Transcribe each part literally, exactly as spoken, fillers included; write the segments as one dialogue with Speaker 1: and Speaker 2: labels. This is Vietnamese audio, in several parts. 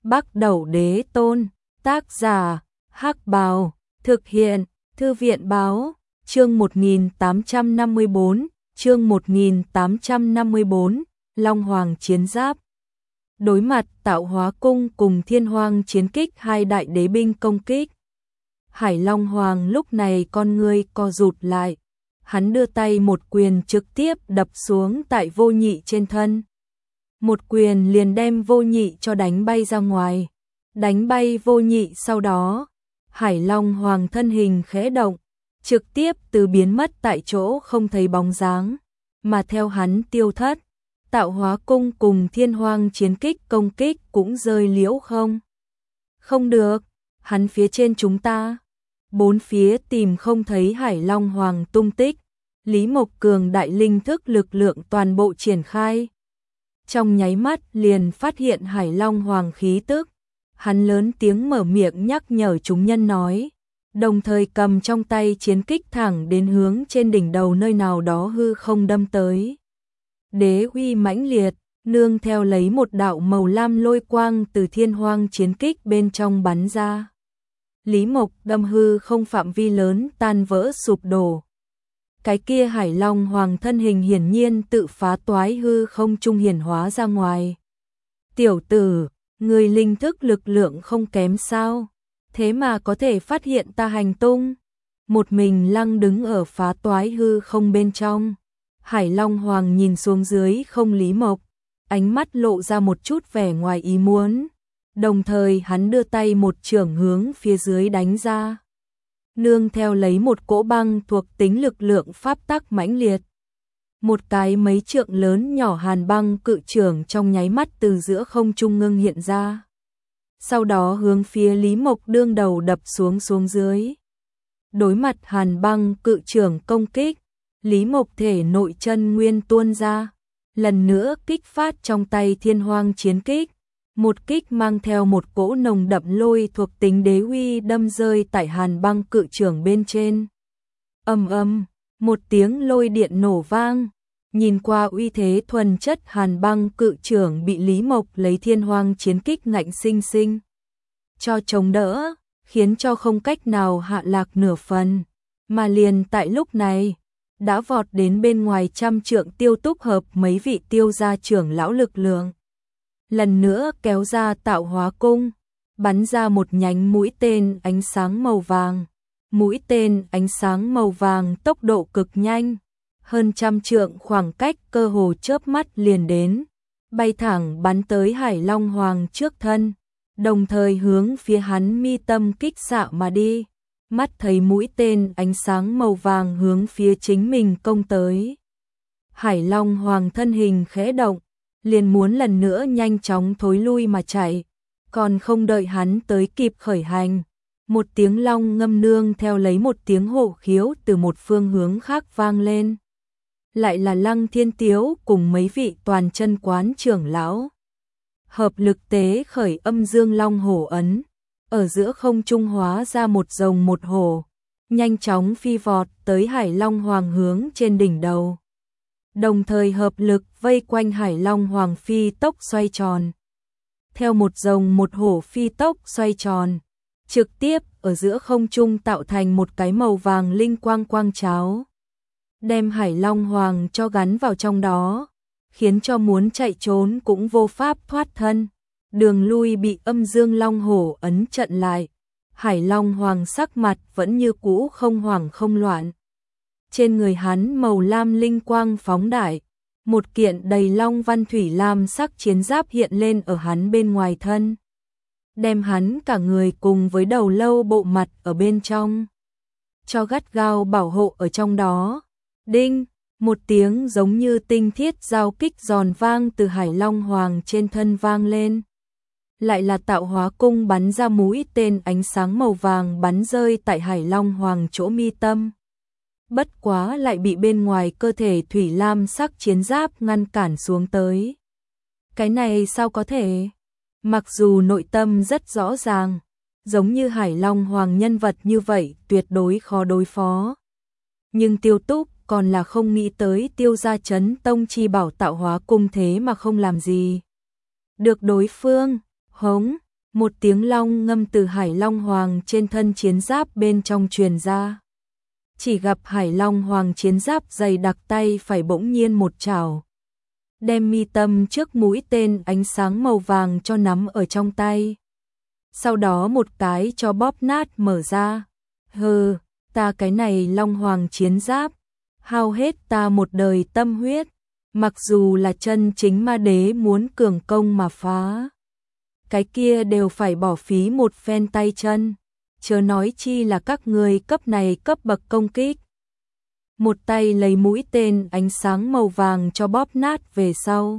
Speaker 1: Bắc Đẩu Đế Tôn, tác giả, Hắc Bào, thực hiện, Thư viện Báo, chương một nghìn tám trăm năm mươi bốn, chương một nghìn tám trăm năm mươi bốn, Long Hoàng chiến giáp. Đối mặt Tạo Hóa Cung cùng Thiên Hoang chiến kích hai đại đế binh công kích. Hải Long Hoàng lúc này con ngươi co rụt lại, hắn đưa tay một quyền trực tiếp đập xuống tại Vô Nhị trên thân. Một quyền liền đem Vô Nhị cho đánh bay ra ngoài, đánh bay Vô Nhị sau đó, Hải Long Hoàng thân hình khẽ động, trực tiếp từ biến mất tại chỗ không thấy bóng dáng, mà theo hắn tiêu thất, Tạo Hóa Cung cùng Thiên Hoang chiến kích công kích cũng rơi liễu không. Không được, hắn phía trên chúng ta. Bốn phía tìm không thấy Hải Long Hoàng tung tích, Lý Mộc Cường đại linh thức lực lượng toàn bộ triển khai. Trong nháy mắt liền phát hiện Hải Long Hoàng khí tức, hắn lớn tiếng mở miệng nhắc nhở chúng nhân nói, đồng thời cầm trong tay chiến kích thẳng đến hướng trên đỉnh đầu nơi nào đó hư không đâm tới. Đế uy mãnh liệt, nương theo lấy một đạo màu lam lôi quang từ Thiên Hoang chiến kích bên trong bắn ra. Lý Mộc đâm hư không phạm vi lớn tan vỡ sụp đổ. Cái kia Hải Long Hoàng thân hình hiển nhiên tự phá toái hư không trung hiển hóa ra ngoài. Tiểu tử, người linh thức lực lượng không kém sao? Thế mà có thể phát hiện ta hành tung. Một mình lăng đứng ở phá toái hư không bên trong. Hải Long Hoàng nhìn xuống dưới không Lý Mộc, ánh mắt lộ ra một chút vẻ ngoài ý muốn. Đồng thời hắn đưa tay một chưởng hướng phía dưới đánh ra. Nương theo lấy một cỗ băng thuộc tính lực lượng pháp tắc mãnh liệt. Một cái mấy trượng lớn nhỏ hàn băng cự chưởng trong nháy mắt từ giữa không trung ngưng hiện ra. Sau đó hướng phía Lý Mộc đương đầu đập xuống xuống dưới. Đối mặt hàn băng cự chưởng công kích, Lý Mộc thể nội chân nguyên tuôn ra. Lần nữa kích phát trong tay Thiên Hoang chiến kích. Một kích mang theo một cỗ nồng đậm lôi thuộc tính đế uy đâm rơi tại hàn băng cự chưởng bên trên. Ầm ầm, một tiếng lôi điện nổ vang, nhìn qua uy thế thuần chất hàn băng cự chưởng bị Lý Mộc lấy Thiên Hoang chiến kích ngạnh sinh sinh cho chống đỡ, khiến cho không cách nào hạ lạc nửa phần, mà liền tại lúc này, đã vọt đến bên ngoài trăm trượng Tiêu Túc hợp mấy vị Tiêu gia trưởng lão lực lượng. Lần nữa kéo ra Tạo Hóa Cung, bắn ra một nhánh mũi tên ánh sáng màu vàng. Mũi tên ánh sáng màu vàng tốc độ cực nhanh, hơn trăm trượng khoảng cách cơ hồ chớp mắt liền đến, bay thẳng bắn tới Hải Long Hoàng trước thân, đồng thời hướng phía hắn mi tâm kích xạ mà đi. Mắt thấy mũi tên ánh sáng màu vàng hướng phía chính mình công tới. Hải Long Hoàng thân hình khẽ động, liền muốn lần nữa nhanh chóng thối lui mà chạy, còn không đợi hắn tới kịp khởi hành, một tiếng long ngâm nương theo lấy một tiếng hổ khiếu từ một phương hướng khác vang lên. Lại là Lăng Thiên Tiếu cùng mấy vị toàn chân quán trưởng lão. Hợp lực tế khởi âm dương long hổ ấn, ở giữa không trung hóa ra một rồng một hổ, nhanh chóng phi vọt tới Hải Long Hoàng hướng trên đỉnh đầu. Đồng thời hợp lực vây quanh Hải Long Hoàng phi tốc xoay tròn. Theo một rồng một hổ phi tốc xoay tròn, trực tiếp ở giữa không trung tạo thành một cái màu vàng linh quang quang cháo. Đem Hải Long Hoàng cho gắn vào trong đó, khiến cho muốn chạy trốn cũng vô pháp thoát thân. Đường lui bị âm dương long hổ ấn chặn lại. Hải Long Hoàng sắc mặt vẫn như cũ không hoảng không loạn. Trên người hắn màu lam linh quang phóng đại, một kiện đầy long văn thủy lam sắc chiến giáp hiện lên ở hắn bên ngoài thân, đem hắn cả người cùng với đầu lâu bộ mặt ở bên trong cho gắt gao bảo hộ ở trong đó. Đinh, một tiếng giống như tinh thiết giao kích giòn vang từ Hải Long Hoàng trên thân vang lên. Lại là Tạo Hóa Cung bắn ra mũi tên ánh sáng màu vàng bắn rơi tại Hải Long Hoàng chỗ mi tâm. Bất quá lại bị bên ngoài cơ thể thủy lam sắc chiến giáp ngăn cản xuống tới. Cái này sao có thể? Mặc dù nội tâm rất rõ ràng, giống như Hải Long Hoàng nhân vật như vậy tuyệt đối khó đối phó. Nhưng Tiêu Túc còn là không nghĩ tới Tiêu gia Chấn Tông chi bảo Tạo Hóa Cung thế mà không làm gì được đối phương. Hống, Một tiếng long ngâm từ Hải Long Hoàng trên thân chiến giáp bên trong truyền ra. Chỉ gặp Hải Long Hoàng chiến giáp dày đặc tay phải bỗng nhiên một chảo, đem mi tâm trước mũi tên ánh sáng màu vàng cho nắm ở trong tay. Sau đó một cái cho bóp nát mở ra. Hừ, ta cái này Long Hoàng chiến giáp, hao hết ta một đời tâm huyết, mặc dù là chân chính ma đế muốn cường công mà phá, cái kia đều phải bỏ phí một phen tay chân, chớ nói chi là các người cấp này cấp bậc công kích. Một tay lấy mũi tên ánh sáng màu vàng cho bóp nát về sau.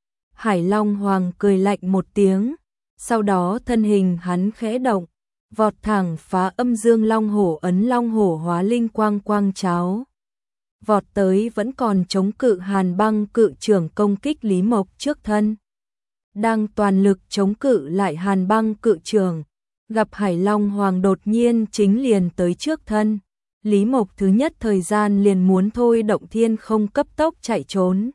Speaker 1: Hải Long Hoàng cười lạnh một tiếng, sau đó thân hình hắn khẽ động, vọt thẳng phá âm dương long hổ ấn long hổ hóa linh quang quang cháo. Vọt tới vẫn còn chống cự Hàn Băng cự trưởng công kích Lý Mộc trước thân. Đang toàn lực chống cự lại Hàn Băng cự trưởng, gặp Hải Long Hoàng đột nhiên chính liền tới trước thân. Lý Mộc thứ nhất thời gian liền muốn thôi động thiên không cấp tốc chạy trốn.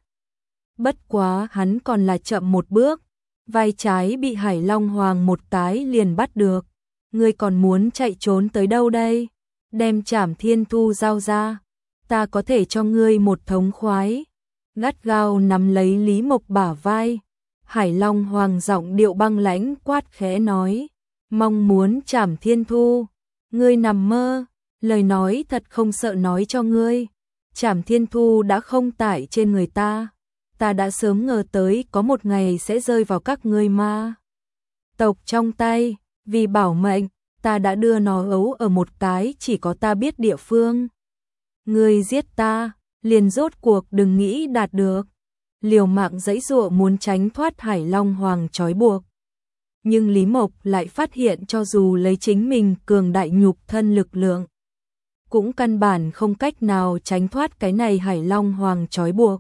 Speaker 1: Bất quá hắn còn là chậm một bước, vai trái bị Hải Long Hoàng một cái liền bắt được. Ngươi còn muốn chạy trốn tới đâu đây? Đem Trảm Thiên Thu giao ra, ta có thể cho ngươi một thống khoái. Gắt gao nắm lấy Lý Mộc bả vai, Hải Long Hoàng giọng điệu băng lãnh quát khẽ nói, mong muốn Trảm Thiên Thu, ngươi nằm mơ. Lời nói thật không sợ nói cho ngươi, Trảm Thiên Thu đã không tải trên người ta, ta đã sớm ngờ tới có một ngày sẽ rơi vào các ngươi ma tộc trong tay, vì bảo mệnh, ta đã đưa nó ấu ở một cái chỉ có ta biết địa phương. Ngươi giết ta, liền rốt cuộc đừng nghĩ đạt được, liều mạng giãy giụa muốn tránh thoát Hải Long Hoàng trói buộc. Nhưng Lý Mộc lại phát hiện cho dù lấy chính mình cường đại nhục thân lực lượng, cũng căn bản không cách nào tránh thoát cái này Hải Long Hoàng trói buộc.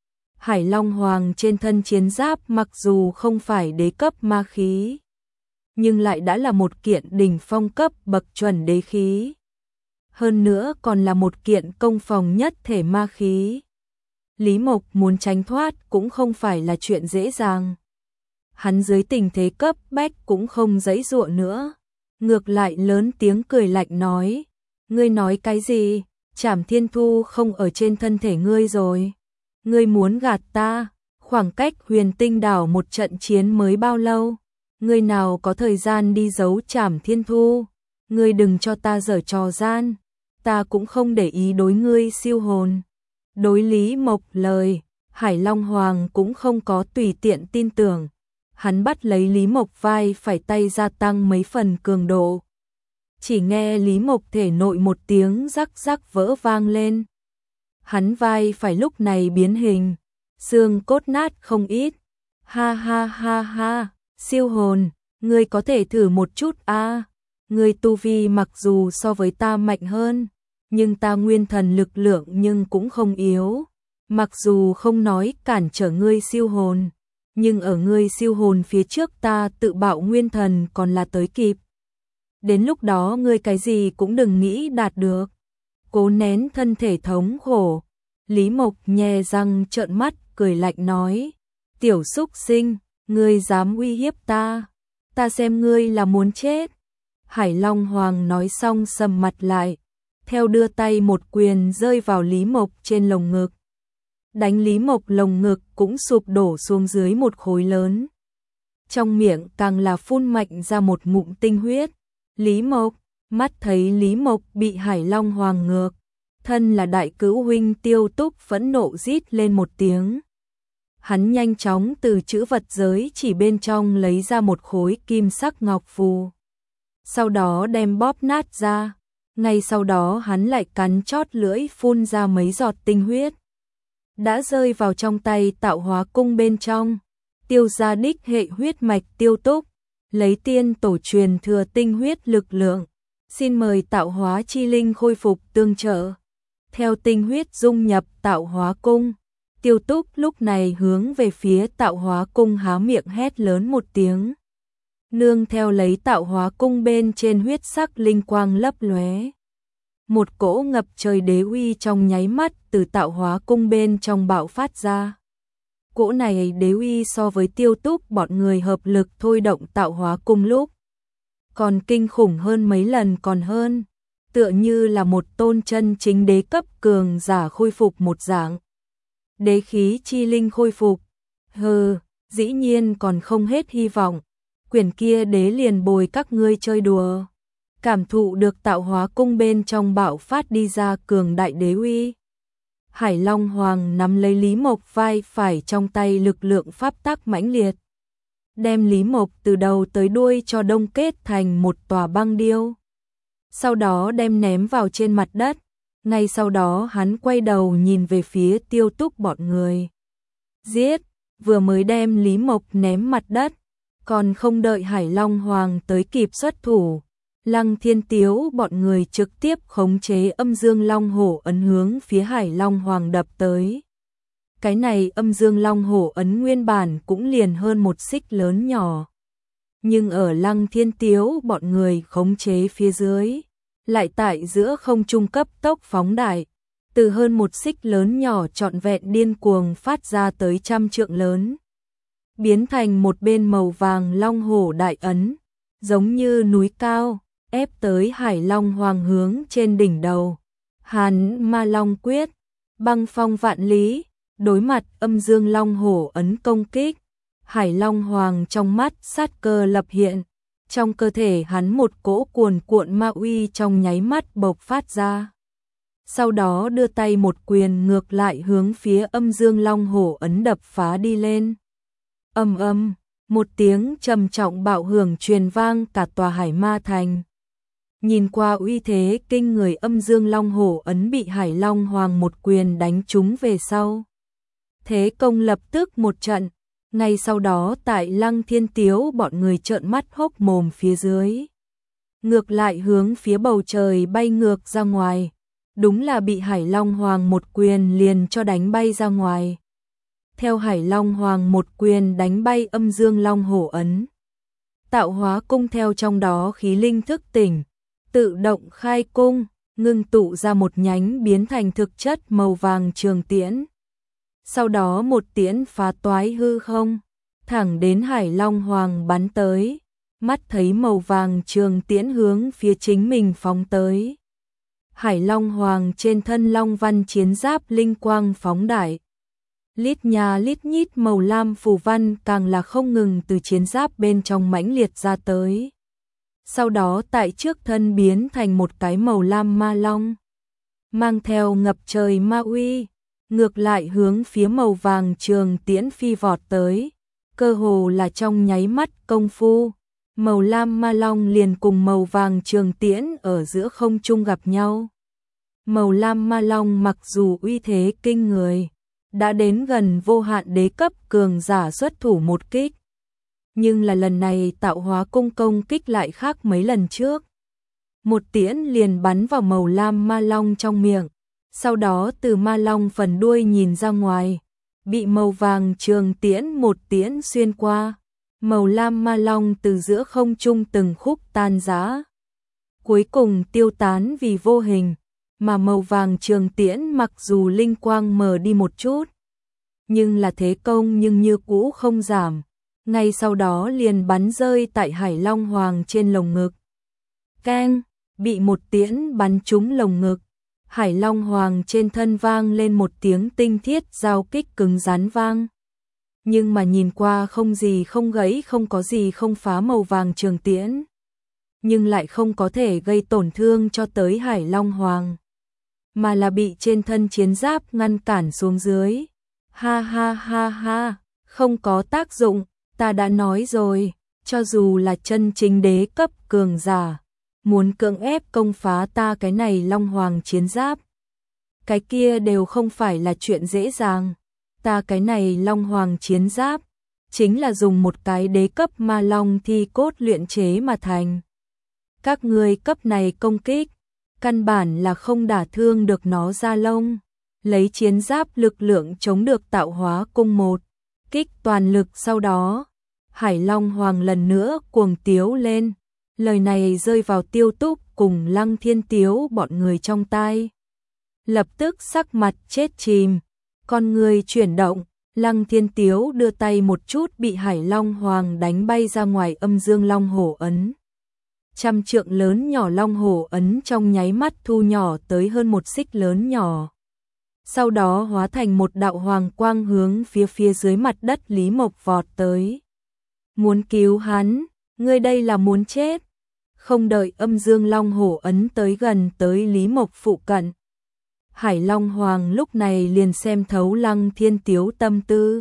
Speaker 1: Hải Long Hoàng trên thân chiến giáp mặc dù không phải đế cấp ma khí, nhưng lại đã là một kiện đỉnh phong cấp bậc chuẩn đế khí. Hơn nữa còn là một kiện công phòng nhất thể ma khí. Lý Mộc muốn tránh thoát cũng không phải là chuyện dễ dàng. Hắn dưới tình thế cấp bách cũng không giãy giụa nữa, ngược lại lớn tiếng cười lạnh nói, ngươi nói cái gì? Trảm Thiên Thu không ở trên thân thể ngươi rồi. Ngươi muốn gạt ta? Khoảng cách Huyền Tinh đảo một trận chiến mới bao lâu? Ngươi nào có thời gian đi giấu Trảm Thiên Thu? Ngươi đừng cho ta giở trò gian. Ta cũng không để ý đối ngươi siêu hồn. Đối Lý Mộc lời, Hải Long Hoàng cũng không có tùy tiện tin tưởng. Hắn bắt lấy Lý Mộc vai phải tay gia tăng mấy phần cường độ. Chỉ nghe Lý Mộc thể nội một tiếng rắc rắc vỡ vang lên. Hắn vai phải lúc này biến hình, xương cốt nát không ít. Ha ha ha ha, siêu hồn, ngươi có thể thử một chút a. À. Ngươi tu vi mặc dù so với ta mạnh hơn, nhưng ta nguyên thần lực lượng nhưng cũng không yếu. Mặc dù không nói cản trở ngươi siêu hồn, nhưng ở ngươi siêu hồn phía trước ta tự bạo nguyên thần còn là tới kịp. Đến lúc đó ngươi cái gì cũng đừng nghĩ đạt được. Cố nén thân thể thống khổ, Lý Mộc nhe răng trợn mắt cười lạnh nói, tiểu súc sinh, ngươi dám uy hiếp ta, ta xem ngươi là muốn chết. Hải Long Hoàng nói xong sầm mặt lại, theo đưa tay một quyền rơi vào Lý Mộc trên lồng ngực. Đánh Lý Mộc lồng ngực cũng sụp đổ xuống dưới một khối lớn. Trong miệng càng là phun mạnh ra một ngụm tinh huyết. Lý Mộc, mắt thấy Lý Mộc bị Hải Long Hoàng ngược, thân là đại cữu huynh Tiêu Túc phẫn nộ rít lên một tiếng. Hắn nhanh chóng từ trữ vật giới chỉ bên trong lấy ra một khối kim sắc ngọc phù. Sau đó đem bóp nát ra, ngay sau đó hắn lại cắn chót lưỡi phun ra mấy giọt tinh huyết. Đã rơi vào trong tay Tạo Hóa cung bên trong. Tiêu gia đích hệ huyết mạch Tiêu Túc, lấy tiên tổ truyền thừa tinh huyết lực lượng, xin mời Tạo Hóa chi linh khôi phục tương trợ. Theo tinh huyết dung nhập Tạo Hóa cung, Tiêu Túc lúc này hướng về phía Tạo Hóa cung há miệng hét lớn một tiếng. Nương theo lấy Tạo Hóa cung bên trên huyết sắc linh quang lấp lóe. Một cỗ ngập trời đế uy trong nháy mắt từ Tạo Hóa cung bên trong bạo phát ra. cỗ này đế uy so với Tiêu Túc bọn người hợp lực thôi động tạo hóa cung lúc còn kinh khủng hơn mấy lần còn hơn, tựa như là một tôn chân chính đế cấp cường giả khôi phục một dạng. Đế khí chi linh khôi phục, hừ, dĩ nhiên còn không hết hy vọng, quyển kia đế liền bồi các ngươi chơi đùa. Cảm thụ được tạo hóa cung bên trong bạo phát đi ra cường đại đế uy. Hải Long Hoàng nắm lấy Lý Mộc vai phải trong tay, lực lượng pháp tắc mãnh liệt, đem Lý Mộc từ đầu tới đuôi cho đông kết thành một tòa băng điêu. Sau đó đem ném vào trên mặt đất, ngay sau đó hắn quay đầu nhìn về phía Tiêu Túc bọn người. Giết, vừa mới đem Lý Mộc ném mặt đất, còn không đợi Hải Long Hoàng tới kịp xuất thủ, Lăng Thiên Tiếu bọn người trực tiếp khống chế âm dương long hổ ấn hướng phía Hải Long Hoàng đập tới. Cái này âm dương long hổ ấn nguyên bản cũng liền hơn một xích lớn nhỏ. Nhưng ở Lăng Thiên Tiếu bọn người khống chế phía dưới, lại tại giữa không trung cấp tốc phóng đại, từ hơn một xích lớn nhỏ trọn vẹn điên cuồng phát ra tới trăm trượng lớn, biến thành một bên màu vàng long hổ đại ấn, giống như núi cao, ép tới Hải Long Hoàng hướng trên đỉnh đầu. Hàn Ma Long quyết, băng phong vạn lý, đối mặt âm dương long hổ ấn công kích, Hải Long Hoàng trong mắt sát cơ lập hiện, trong cơ thể hắn một cỗ cuồn cuộn ma uy trong nháy mắt bộc phát ra. Sau đó đưa tay một quyền ngược lại hướng phía âm dương long hổ ấn đập phá đi lên. Âm âm, một tiếng trầm trọng bạo hưởng truyền vang cả tòa Hải Ma Thành. Nhìn qua uy thế kinh người âm dương long hổ ấn bị Hải Long Hoàng một quyền đánh trúng về sau. Thế công lập tức một trận, ngay sau đó tại Lăng Thiên Tiếu bọn người trợn mắt hốc mồm phía dưới. Ngược lại hướng phía bầu trời bay ngược ra ngoài, đúng là bị Hải Long Hoàng một quyền liền cho đánh bay ra ngoài. Theo Hải Long Hoàng một quyền đánh bay âm dương long hổ ấn, tạo hóa cung theo trong đó khí linh thức tỉnh, tự động khai cung, ngưng tụ ra một nhánh biến thành thực chất màu vàng trường tiễn. Sau đó một tiễn phá toái hư không, thẳng đến Hải Long Hoàng bắn tới, mắt thấy màu vàng trường tiễn hướng phía chính mình phóng tới. Hải Long Hoàng trên thân long văn chiến giáp linh quang phóng đại. Lít nhà lít nhít màu lam phù văn càng là không ngừng từ chiến giáp bên trong mãnh liệt ra tới. Sau đó tại trước thân biến thành một cái màu lam ma long, mang theo ngập trời ma uy, ngược lại hướng phía màu vàng trường tiễn phi vọt tới, cơ hồ là trong nháy mắt công phu, màu lam ma long liền cùng màu vàng trường tiễn ở giữa không trung gặp nhau. Màu lam ma long mặc dù uy thế kinh người, đã đến gần vô hạn đế cấp cường giả xuất thủ một kích, nhưng là lần này tạo hóa cung công kích lại khác mấy lần trước. Một tiễn liền bắn vào màu lam ma long trong miệng, sau đó từ ma long phần đuôi nhìn ra ngoài, bị màu vàng trường tiễn một tiễn xuyên qua, màu lam ma long từ giữa không trung từng khúc tan rã, cuối cùng tiêu tán vì vô hình, mà màu vàng trường tiễn mặc dù linh quang mờ đi một chút, nhưng là thế công nhưng như cũ không giảm, ngay sau đó liền bắn rơi tại Hải Long Hoàng trên lồng ngực. Keng, bị một tiễn bắn trúng lồng ngực, Hải Long Hoàng trên thân vang lên một tiếng tinh thiết giao kích cứng rắn vang. Nhưng mà nhìn qua không gì không gãy, không có gì không phá màu vàng trường tiễn, nhưng lại không có thể gây tổn thương cho tới Hải Long Hoàng, mà là bị trên thân chiến giáp ngăn cản xuống dưới. Ha ha ha ha, không có tác dụng, ta đã nói rồi, cho dù là chân chính đế cấp cường giả, muốn cưỡng ép công phá ta cái này Long Hoàng chiến giáp, cái kia đều không phải là chuyện dễ dàng. Ta cái này Long Hoàng chiến giáp, chính là dùng một cái đế cấp ma long thi cốt luyện chế mà thành. Các ngươi cấp này công kích, căn bản là không đả thương được nó da lông. Lấy chiến giáp lực lượng chống được tạo hóa cung một kích toàn lực, sau đó Hải Long Hoàng lần nữa cuồng tiếu lên. Lời này rơi vào Tiêu Túc cùng Lăng Thiên Tiếu bọn người trong tai, lập tức sắc mặt chết chìm, con người chuyển động, Lăng Thiên Tiếu đưa tay một chút bị Hải Long Hoàng đánh bay ra ngoài âm dương long hổ ấn. Trăm trượng lớn nhỏ long hổ ấn trong nháy mắt thu nhỏ tới hơn một xích lớn nhỏ. Sau đó hóa thành một đạo hoàng quang hướng phía phía dưới mặt đất Lý Mộc vọt tới. Muốn cứu hắn, ngươi đây là muốn chết. Không đợi âm dương long hổ ấn tới gần tới Lý Mộc phụ cận. Hải Long Hoàng lúc này liền xem thấu Lăng Thiên Tiếu tâm tư.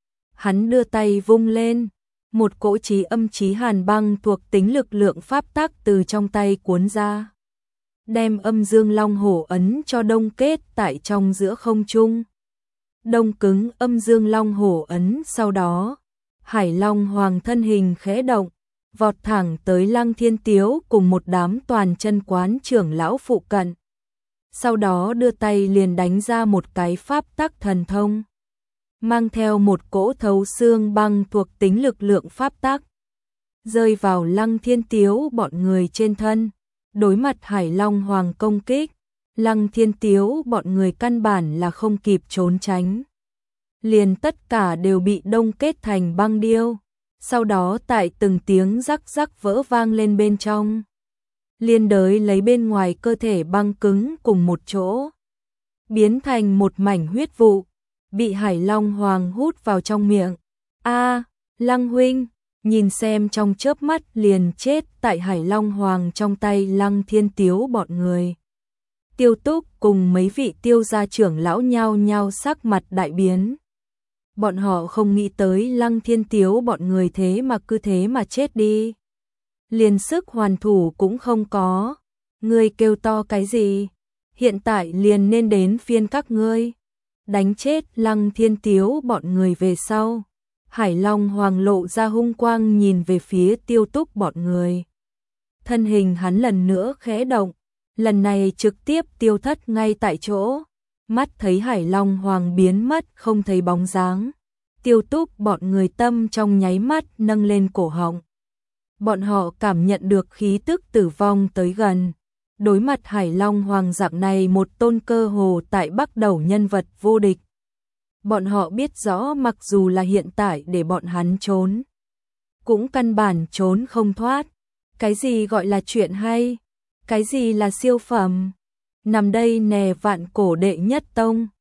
Speaker 1: Hắn đưa tay vung lên, một cỗ chí âm chí hàn băng thuộc tính lực lượng pháp tắc từ trong tay cuốn ra. Đem âm dương long hổ ấn cho đông kết tại trong giữa không trung. Đông cứng âm dương long hổ ấn, sau đó Hải Long Hoàng thân hình khẽ động, vọt thẳng tới Lăng Thiên Tiếu cùng một đám toàn chân quán trưởng lão phụ cận. Sau đó đưa tay liền đánh ra một cái pháp tắc thần thông, mang theo một cỗ thấu xương băng thuộc tính lực lượng pháp tắc, rơi vào Lăng Thiên Tiếu bọn người trên thân. Đối mặt Hải Long Hoàng công kích, Lăng Thiên Tiếu bọn người căn bản là không kịp trốn tránh. Liền tất cả đều bị đông kết thành băng điêu, sau đó tại từng tiếng rắc rắc vỡ vang lên bên trong. Liên đới lấy bên ngoài cơ thể băng cứng cùng một chỗ, biến thành một mảnh huyết vụ, bị Hải Long Hoàng hút vào trong miệng. A, Lăng huynh, nhìn xem trong chớp mắt liền chết tại Hải Long Hoàng trong tay Lăng Thiên Tiếu bọn người. Tiêu Túc cùng mấy vị tiêu gia trưởng lão nhao nhao sắc mặt đại biến. Bọn họ không nghĩ tới Lăng Thiên Tiếu bọn người thế mà cứ thế mà chết đi. Liền sức hoàn thủ cũng không có. Ngươi kêu to cái gì? Hiện tại liền nên đến phiên các ngươi. Đánh chết Lăng Thiên Tiếu bọn người về sau. Hải Long Hoàng lộ ra hung quang nhìn về phía Tiêu Túc bọn người. Thân hình hắn lần nữa khẽ động, lần này trực tiếp tiêu thất ngay tại chỗ. Mắt thấy Hải Long Hoàng biến mất không thấy bóng dáng. Tiêu Túc bọn người tâm trong nháy mắt nâng lên cổ họng. Bọn họ cảm nhận được khí tức tử vong tới gần. Đối mặt Hải Long Hoàng dạng này một tôn cơ hồ tại Bắc Đầu nhân vật vô địch. Bọn họ biết rõ mặc dù là hiện tại để bọn hắn trốn, cũng căn bản trốn không thoát. Cái gì gọi là chuyện hay? Cái gì là siêu phẩm? Nằm đây nè vạn cổ đệ nhất tông.